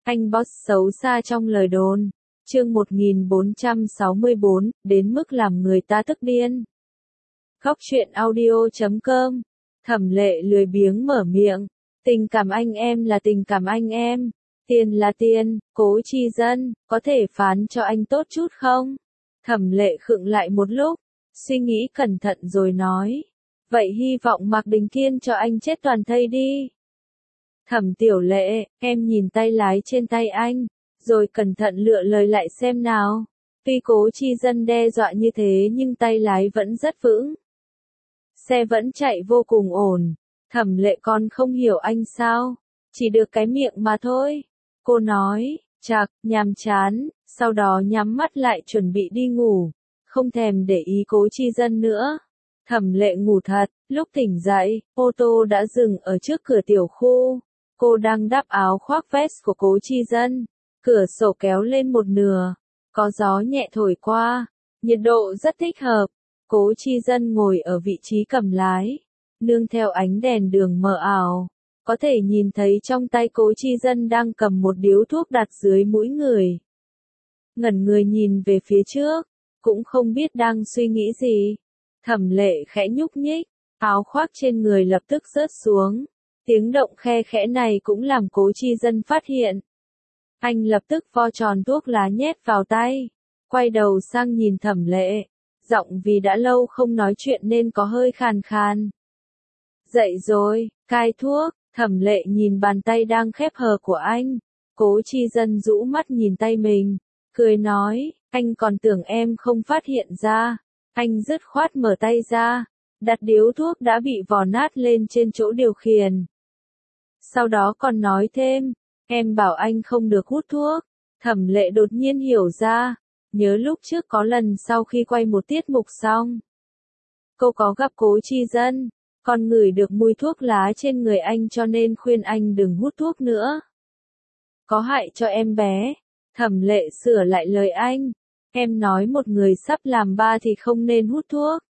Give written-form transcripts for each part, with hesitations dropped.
Anh boss xấu xa trong lời đồn. Chương 1464, đến mức làm người ta tức điên. Góc truyện audio.com. Thẩm Lệ lười biếng mở miệng. Tình cảm anh em là tình cảm anh em. Tiền là tiền, Cố Chi Dân, có thể phán cho anh tốt chút không? Thẩm Lệ khựng lại một lúc, suy nghĩ cẩn thận rồi nói. Vậy hy vọng Mạc Đình Kiên cho anh chết toàn thây đi. Thẩm Tiểu Lệ, em nhìn tay lái trên tay anh, rồi cẩn thận lựa lời lại xem nào. Tuy Cố Chi Dân đe dọa như thế nhưng tay lái vẫn rất vững. Xe vẫn chạy vô cùng ổn. Thẩm Lệ còn không hiểu anh sao? Chỉ được cái miệng mà thôi. Cô nói, chạc, nhàm chán, sau đó nhắm mắt lại chuẩn bị đi ngủ. Không thèm để ý Cố Chi Dân nữa. Thẩm Lệ ngủ thật, lúc tỉnh dậy, ô tô đã dừng ở trước cửa tiểu khu. Cô đang đắp áo khoác vest của Cố Chi Dân. Cửa sổ kéo lên một nửa. Có gió nhẹ thổi qua. Nhiệt độ rất thích hợp. Cố Chi Dân ngồi ở vị trí cầm lái. Nương theo ánh đèn đường mờ ảo. Có thể nhìn thấy trong tay Cố Chi Dân đang cầm một điếu thuốc đặt dưới mũi người. Ngẩn người nhìn về phía trước. Cũng không biết đang suy nghĩ gì. Thẩm Lệ khẽ nhúc nhích. Áo khoác trên người lập tức rớt xuống. Tiếng động khe khẽ này cũng làm Cố Chi Dân phát hiện. Anh lập tức vo tròn thuốc lá nhét vào tay. Quay đầu sang nhìn Thẩm Lệ. Giọng vì đã lâu không nói chuyện nên có hơi khàn khàn. Dậy rồi, cai thuốc. Thẩm Lệ nhìn bàn tay đang khép hờ của anh. Cố Chi Dân rũ mắt nhìn tay mình. Cười nói, anh còn tưởng em không phát hiện ra. Anh dứt khoát mở tay ra. Đặt điếu thuốc đã bị vò nát lên trên chỗ điều khiển. Sau đó còn nói thêm, em bảo anh không được hút thuốc. Thẩm Lệ đột nhiên hiểu ra. Nhớ lúc trước có lần sau khi quay một tiết mục xong. Cô có gặp Cố Chi Dân. Còn ngửi được mùi thuốc lá trên người anh cho nên khuyên anh đừng hút thuốc nữa. Có hại cho em bé. Thẩm Lệ sửa lại lời anh. Em nói một người sắp làm ba thì không nên hút thuốc.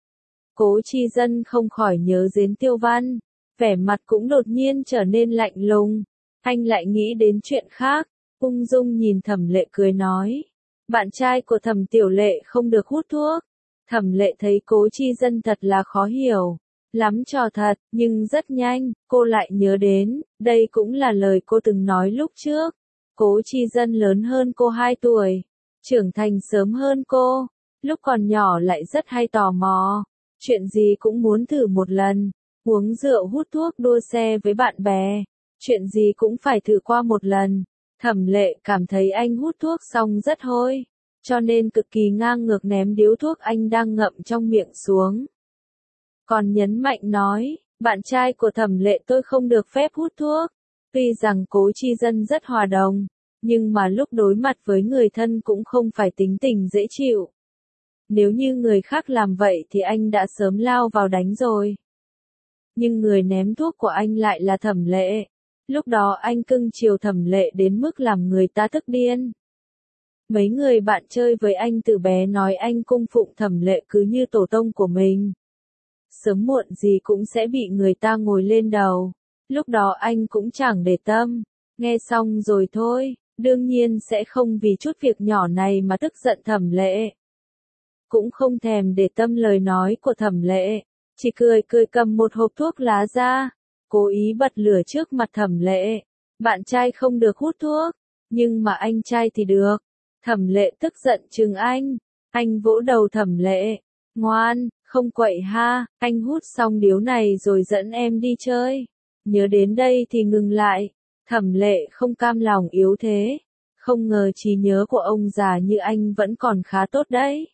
Cố Chi Dân không khỏi nhớ đến Tiêu Văn. Vẻ mặt cũng đột nhiên trở nên lạnh lùng. Anh lại nghĩ đến chuyện khác. Ung dung nhìn Thẩm Lệ cười nói. Bạn trai của Thẩm Tiểu Lệ không được hút thuốc. Thẩm Lệ thấy Cố Chi Dân thật là khó hiểu. Lắm trò thật, nhưng rất nhanh, cô lại nhớ đến, đây cũng là lời cô từng nói lúc trước. Cố Chi Dân lớn hơn cô 2 tuổi, trưởng thành sớm hơn cô, lúc còn nhỏ lại rất hay tò mò, chuyện gì cũng muốn thử một lần, uống rượu hút thuốc đua xe với bạn bè, chuyện gì cũng phải thử qua một lần. Thẩm Lệ cảm thấy anh hút thuốc xong rất hôi, cho nên cực kỳ ngang ngược ném điếu thuốc anh đang ngậm trong miệng xuống. Còn nhấn mạnh nói, bạn trai của Thẩm Lệ tôi không được phép hút thuốc. Tuy rằng Cố Chi Dân rất hòa đồng, nhưng mà lúc đối mặt với người thân cũng không phải tính tình dễ chịu. Nếu như người khác làm vậy thì anh đã sớm lao vào đánh rồi. Nhưng người ném thuốc của anh lại là Thẩm Lệ. Lúc đó anh cưng chiều Thẩm Lệ đến mức làm người ta tức điên. Mấy người bạn chơi với anh từ bé nói anh cung phụng Thẩm Lệ cứ như tổ tông của mình. Sớm muộn gì cũng sẽ bị người ta ngồi lên đầu. Lúc đó anh cũng chẳng để tâm. Nghe xong rồi thôi, đương nhiên sẽ không vì chút việc nhỏ này mà tức giận Thẩm Lệ. Cũng không thèm để tâm lời nói của Thẩm Lệ. Chỉ cười cười cầm một hộp thuốc lá ra. Cố ý bật lửa trước mặt Thẩm Lệ. Bạn trai không được hút thuốc. Nhưng mà anh trai thì được. Thẩm Lệ tức giận trừng anh. Anh vỗ đầu Thẩm Lệ. Ngoan, không quậy ha, anh hút xong điếu này rồi dẫn em đi chơi. Nhớ đến đây thì ngừng lại. Thẩm Lệ không cam lòng yếu thế. Không ngờ trí nhớ của ông già như anh vẫn còn khá tốt đấy.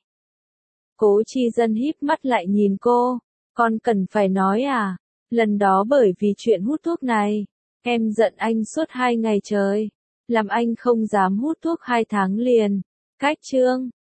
Cố Chi Dân híp mắt lại nhìn cô. Con cần phải nói à? Lần đó bởi vì chuyện hút thuốc này, em giận anh suốt 2 ngày trời. Làm anh không dám hút thuốc 2 tháng liền. Cách chương